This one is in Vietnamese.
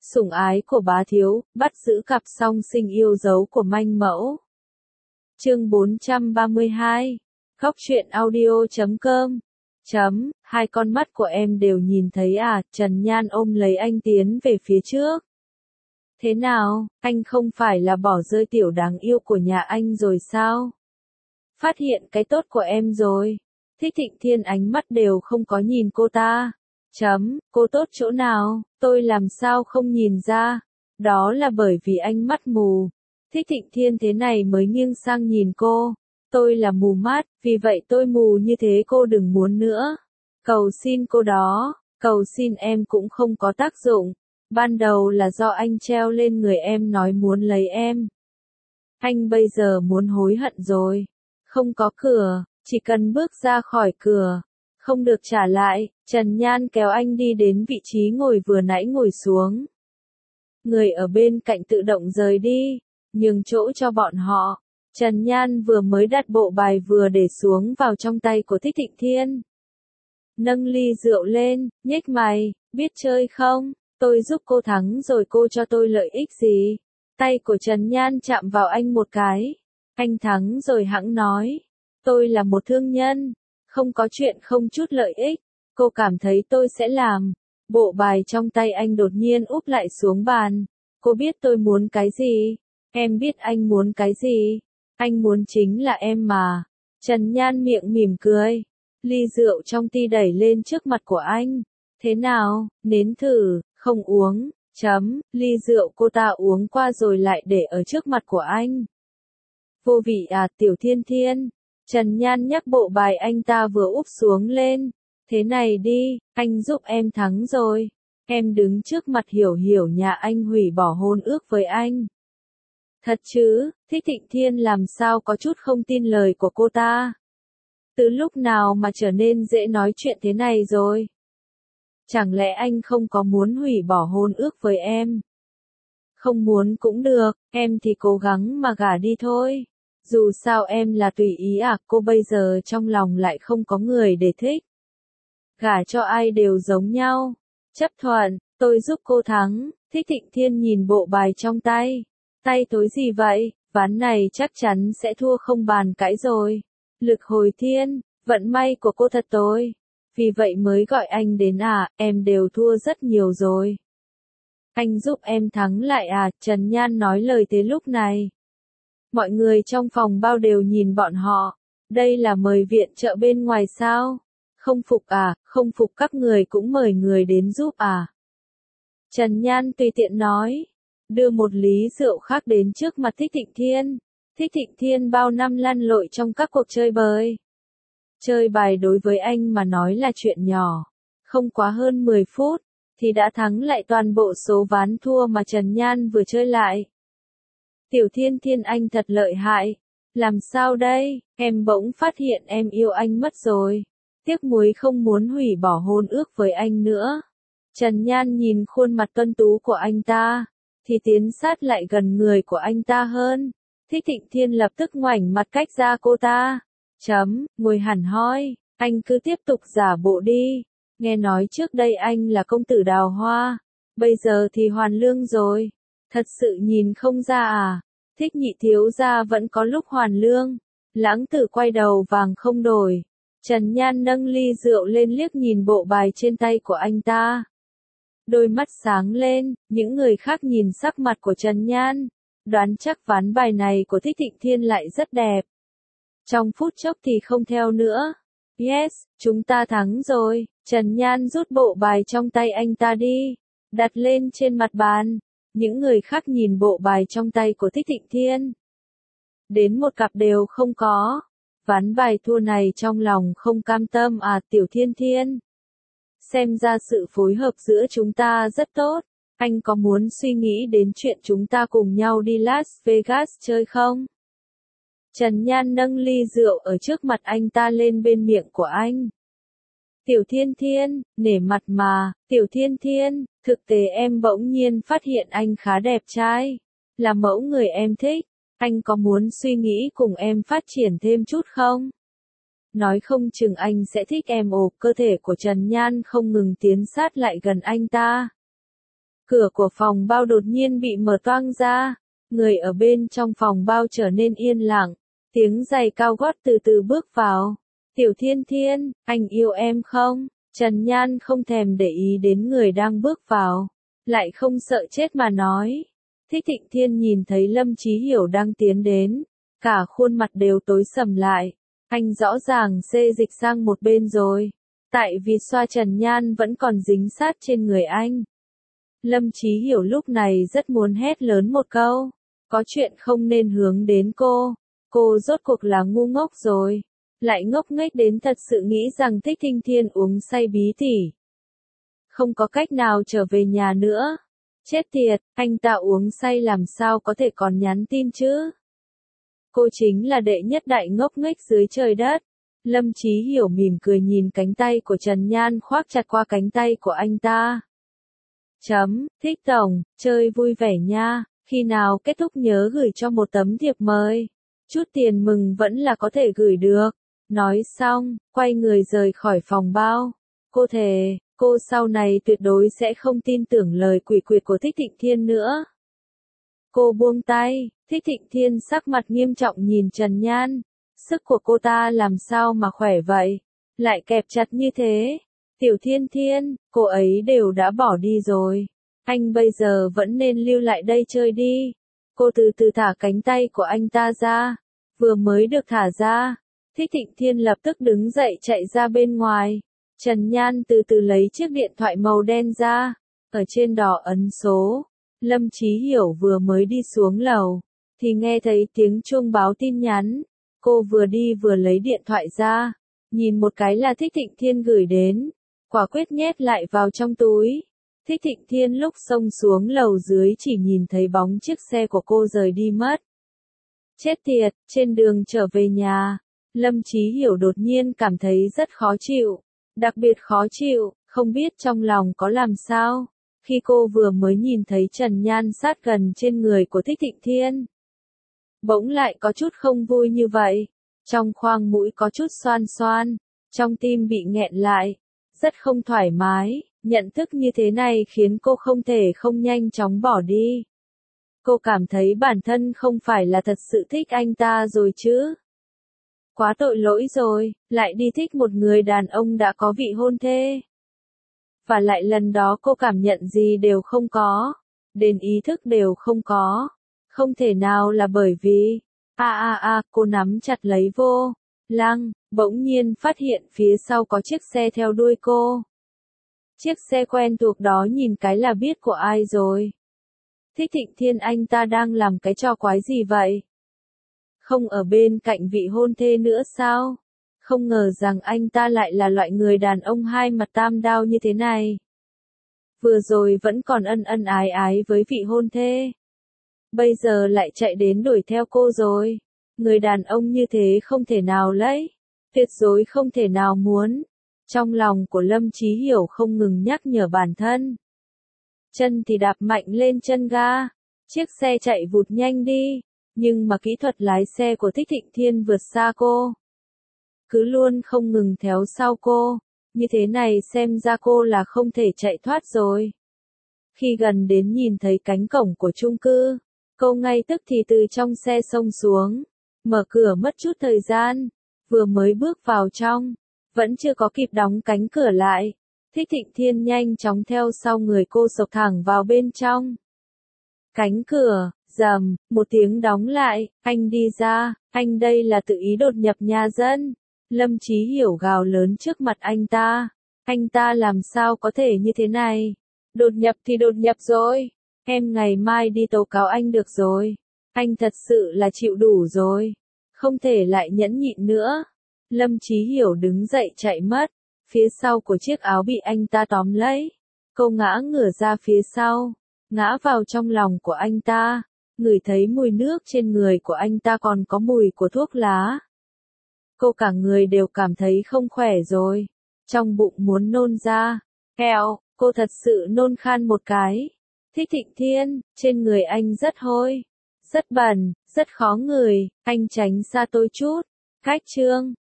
Sủng ái của bá thiếu, bắt giữ cặp song sinh yêu dấu của manh mẫu. Chương 432. Góc truyện audio.com. Hai con mắt của em đều nhìn thấy à, Trần Nhan ôm lấy anh tiến về phía trước. Thế nào, anh không phải là bỏ rơi tiểu đáng yêu của nhà anh rồi sao? Phát hiện cái tốt của em rồi. Thích Thịnh Thiên ánh mắt đều không có nhìn cô ta. Cô tốt chỗ nào, tôi làm sao không nhìn ra? Đó là bởi vì anh mắt mù. Thích Thịnh Thiên thế này mới nghiêng sang nhìn cô. Tôi là mù mắt, vì vậy tôi mù như thế cô đừng muốn nữa. Cầu xin cô đó, cầu xin em cũng không có tác dụng. Ban đầu là do anh treo lên người em nói muốn lấy em. Anh bây giờ muốn hối hận rồi. Không có cửa, chỉ cần bước ra khỏi cửa. Không được trả lại, Trần Nhan kéo anh đi đến vị trí ngồi vừa nãy ngồi xuống. Người ở bên cạnh tự động rời đi, nhường chỗ cho bọn họ. Trần Nhan vừa mới đặt bộ bài vừa để xuống vào trong tay của Thích Thịnh Thiên. Nâng ly rượu lên, nhếch mày, biết chơi không? Tôi giúp cô thắng rồi cô cho tôi lợi ích gì? Tay của Trần Nhan chạm vào anh một cái. Anh thắng rồi hẵng nói. Tôi là một thương nhân. Không có chuyện không chút lợi ích. Cô cảm thấy tôi sẽ làm. Bộ bài trong tay anh đột nhiên úp lại xuống bàn. Cô biết tôi muốn cái gì? Em biết anh muốn cái gì? Anh muốn chính là em mà. Trần Nhan miệng mỉm cười. Ly rượu trong ti đẩy lên trước mặt của anh. Thế nào, nếm thử, không uống. Ly rượu cô ta uống qua rồi lại để ở trước mặt của anh. Vô vị à, Tiểu Thiên Thiên. Trần Nhan nhắc bộ bài anh ta vừa úp xuống lên. Thế này đi, anh giúp em thắng rồi. Em đứng trước mặt Hiểu Hiểu nhà anh hủy bỏ hôn ước với anh. Thật chứ, Thích Thịnh Thiên làm sao có chút không tin lời của cô ta. Từ lúc nào mà trở nên dễ nói chuyện thế này rồi? Chẳng lẽ anh không có muốn hủy bỏ hôn ước với em? Không muốn cũng được, em thì cố gắng mà gả đi thôi. Dù sao em là tùy ý à, cô bây giờ trong lòng lại không có người để thích. Gả cho ai đều giống nhau. Chấp thuận, tôi giúp cô thắng. Thích Thịnh Thiên nhìn bộ bài trong tay. Tay tối gì vậy, ván này chắc chắn sẽ thua không bàn cãi rồi. Lực hồi thiên, vận may của cô thật tồi. Vì vậy mới gọi anh đến à, em đều thua rất nhiều rồi. Anh giúp em thắng lại à, Trần Nhan nói lời thế lúc này. Mọi người trong phòng bao đều nhìn bọn họ. Đây là mời viện trợ bên ngoài sao? Không phục à, không phục các người cũng mời người đến giúp à? Trần Nhan tùy tiện nói. Đưa một ly rượu khác đến trước mặt Thích Thịnh Thiên. Thích Thịnh Thiên bao năm lăn lội trong các cuộc chơi bời. Chơi bài đối với anh mà nói là chuyện nhỏ. Không quá hơn 10 phút, thì đã thắng lại toàn bộ số ván thua mà Trần Nhan vừa chơi lại. Tiểu Thiên Thiên anh thật lợi hại. Làm sao đây, em bỗng phát hiện em yêu anh mất rồi. Tiếc nuối không muốn hủy bỏ hôn ước với anh nữa. Trần Nhan nhìn khuôn mặt tuấn tú của anh ta, thì tiến sát lại gần người của anh ta hơn. Thích Thịnh Thiên lập tức ngoảnh mặt cách ra cô ta. Ngồi hẳn hoi, anh cứ tiếp tục giả bộ đi. Nghe nói trước đây anh là công tử đào hoa, bây giờ thì hoàn lương rồi. Thật sự nhìn không ra à? Thích Nhị thiếu gia vẫn có lúc hoàn lương. Lãng Tử quay đầu vàng không đổi. Trần Nhan nâng ly rượu lên liếc nhìn bộ bài trên tay của anh ta. Đôi mắt sáng lên, những người khác nhìn sắc mặt của Trần Nhan, đoán chắc ván bài này của Thích Thịnh Thiên lại rất đẹp. Trong phút chốc thì không theo nữa. Yes, chúng ta thắng rồi. Trần Nhan rút bộ bài trong tay anh ta đi, đặt lên trên mặt bàn. Những người khác nhìn bộ bài trong tay của Thích Thịnh Thiên. Đến một cặp đều không có. Ván bài thua này trong lòng không cam tâm à, Tiểu Thiên Thiên. Xem ra sự phối hợp giữa chúng ta rất tốt. Anh có muốn suy nghĩ đến chuyện chúng ta cùng nhau đi Las Vegas chơi không? Trần Nhan nâng ly rượu ở trước mặt anh ta lên bên miệng của anh. Tiểu Thiên Thiên, nể mặt mà, Tiểu Thiên Thiên, thực tế em bỗng nhiên phát hiện anh khá đẹp trai. Là mẫu người em thích. Anh có muốn suy nghĩ cùng em phát triển thêm chút không? Nói không chừng anh sẽ thích em. Ồ, cơ thể của Trần Nhan không ngừng tiến sát lại gần anh ta. Cửa của phòng bao đột nhiên bị mở toang ra. Người ở bên trong phòng bao trở nên yên lặng. Tiếng giày cao gót từ từ bước vào. Tiểu Thiên Thiên, anh yêu em không? Trần Nhan không thèm để ý đến người đang bước vào. Lại không sợ chết mà nói. Thích Thịnh Thiên nhìn thấy Lâm Chí Hiểu đang tiến đến. Cả khuôn mặt đều tối sầm lại. Anh rõ ràng xê dịch sang một bên rồi. Tại vì xoa Trần Nhan vẫn còn dính sát trên người anh. Lâm Chí Hiểu lúc này rất muốn hét lớn một câu. Có chuyện không nên hướng đến cô. Cô rốt cuộc là ngu ngốc rồi. Lại ngốc nghếch đến thật sự nghĩ rằng Thích Thịnh Thiên uống say bí tỉ. Không có cách nào trở về nhà nữa. Chết tiệt, anh ta uống say làm sao có thể còn nhắn tin chứ? Cô chính là đệ nhất đại ngốc nghếch dưới trời đất. Lâm Chí Hiểu mỉm cười nhìn cánh tay của Trần Nhan khoác chặt qua cánh tay của anh ta. Thích tổng, chơi vui vẻ nha, khi nào kết thúc nhớ gửi cho một tấm thiệp mời. Chút tiền mừng vẫn là có thể gửi được. Nói xong, quay người rời khỏi phòng bao. Cô thề, cô sau này tuyệt đối sẽ không tin tưởng lời quỷ quyệt của Thích Thịnh Thiên nữa. Cô buông tay, Thích Thịnh Thiên sắc mặt nghiêm trọng nhìn Trần Nhan. Sức của cô ta làm sao mà khỏe vậy? Lại kẹp chặt như thế. Tiểu Thiên Thiên, cô ấy đều đã bỏ đi rồi. Anh bây giờ vẫn nên lưu lại đây chơi đi. Cô từ từ thả cánh tay của anh ta ra. Vừa mới được thả ra. Thích Thịnh Thiên lập tức đứng dậy chạy ra bên ngoài. Trần Nhan từ từ lấy chiếc điện thoại màu đen ra. Ở trên đó ấn số. Lâm Chí Hiểu vừa mới đi xuống lầu. Thì nghe thấy tiếng chuông báo tin nhắn. Cô vừa đi vừa lấy điện thoại ra. Nhìn một cái là Thích Thịnh Thiên gửi đến. Quả quyết nhét lại vào trong túi. Thích Thịnh Thiên lúc xông xuống lầu dưới chỉ nhìn thấy bóng chiếc xe của cô rời đi mất. Chết tiệt, trên đường trở về nhà. Lâm Chí Hiểu đột nhiên cảm thấy rất khó chịu. Đặc biệt khó chịu, không biết trong lòng có làm sao. Khi cô vừa mới nhìn thấy Trần Nhan sát gần trên người của Thích Thịnh Thiên. Bỗng lại có chút không vui như vậy. Trong khoang mũi có chút xoan xoan. Trong tim bị nghẹn lại. Rất không thoải mái. Nhận thức như thế này khiến cô không thể không nhanh chóng bỏ đi. Cô cảm thấy bản thân không phải là thật sự thích anh ta rồi chứ. Quá tội lỗi rồi, lại đi thích một người đàn ông đã có vị hôn thê. Và lại lần đó cô cảm nhận gì đều không có. Đến ý thức đều không có. Không thể nào là bởi vì... cô nắm chặt lấy vô lăng, bỗng nhiên phát hiện phía sau có chiếc xe theo đuôi cô. Chiếc xe quen thuộc đó nhìn cái là biết của ai rồi. Thích Thịnh Thiên anh ta đang làm cái trò quái gì vậy? Không ở bên cạnh vị hôn thê nữa sao? Không ngờ rằng anh ta lại là loại người đàn ông hai mặt tam đao như thế này. Vừa rồi vẫn còn ân ân ái ái với vị hôn thê. Bây giờ lại chạy đến đuổi theo cô rồi. Người đàn ông như thế không thể nào lấy. Tuyệt đối không thể nào muốn. Trong lòng của Lâm Chí Hiểu không ngừng nhắc nhở bản thân. Chân thì đạp mạnh lên chân ga. Chiếc xe chạy vụt nhanh đi. Nhưng mà kỹ thuật lái xe của Thích Thịnh Thiên vượt xa cô. Cứ luôn không ngừng theo sau cô. Như thế này xem ra cô là không thể chạy thoát rồi. Khi gần đến nhìn thấy cánh cổng của chung cư. Cô ngay tức thì từ trong xe xông xuống. Mở cửa mất chút thời gian. Vừa mới bước vào trong. Vẫn chưa có kịp đóng cánh cửa lại. Thích Thịnh Thiên nhanh chóng theo sau người cô xộc thẳng vào bên trong. Cánh cửa, rầm, một tiếng đóng lại, anh đi ra, anh đây là tự ý đột nhập nhà dân. Lâm Chí Hiểu gào lớn trước mặt anh ta làm sao có thể như thế này? Đột nhập thì đột nhập rồi, em ngày mai đi tố cáo anh được rồi. Anh thật sự là chịu đủ rồi, không thể lại nhẫn nhịn nữa. Lâm Chí Hiểu đứng dậy chạy mất, phía sau của chiếc áo bị anh ta tóm lấy. Cô ngã ngửa ra phía sau, ngã vào trong lòng của anh ta, ngửi thấy mùi nước trên người của anh ta còn có mùi của thuốc lá. Cô cả người đều cảm thấy không khỏe rồi, trong bụng muốn nôn ra. Hẹo, cô thật sự nôn khan một cái. Thích Thịnh Thiên, trên người anh rất hôi, rất bẩn, rất khó ngửi, anh tránh xa tôi chút. Khách chương